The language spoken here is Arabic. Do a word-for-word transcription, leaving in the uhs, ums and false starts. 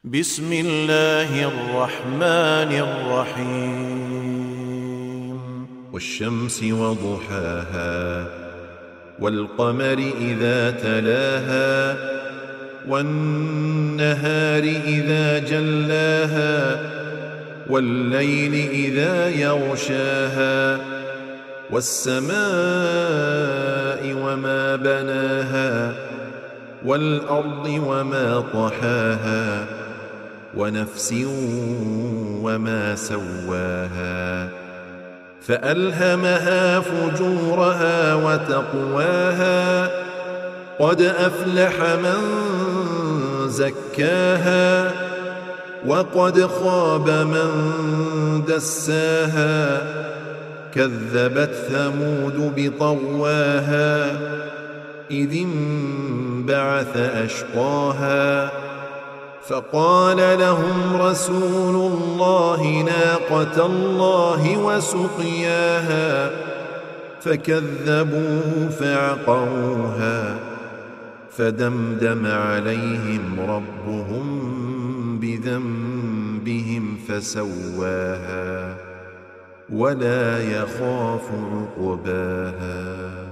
بسم الله الرحمن الرحيم والشمس وضحاها والقمر إذا تلاها والنهار إذا جلاها والليل إذا يغشاها والسماء وما بناها والأرض وما طحاها ونفس وما سواها فألهمها فجورها وتقواها قد أفلح من زكاها وقد خاب من دساها كذبت ثمود بطغواها إذ انبعث أشقاها فقال لهم رسول الله ناقة الله وسقياها فكذبوه فعقروها فدمدم عليهم ربهم بذنبهم فسواها ولا يخاف عقباها.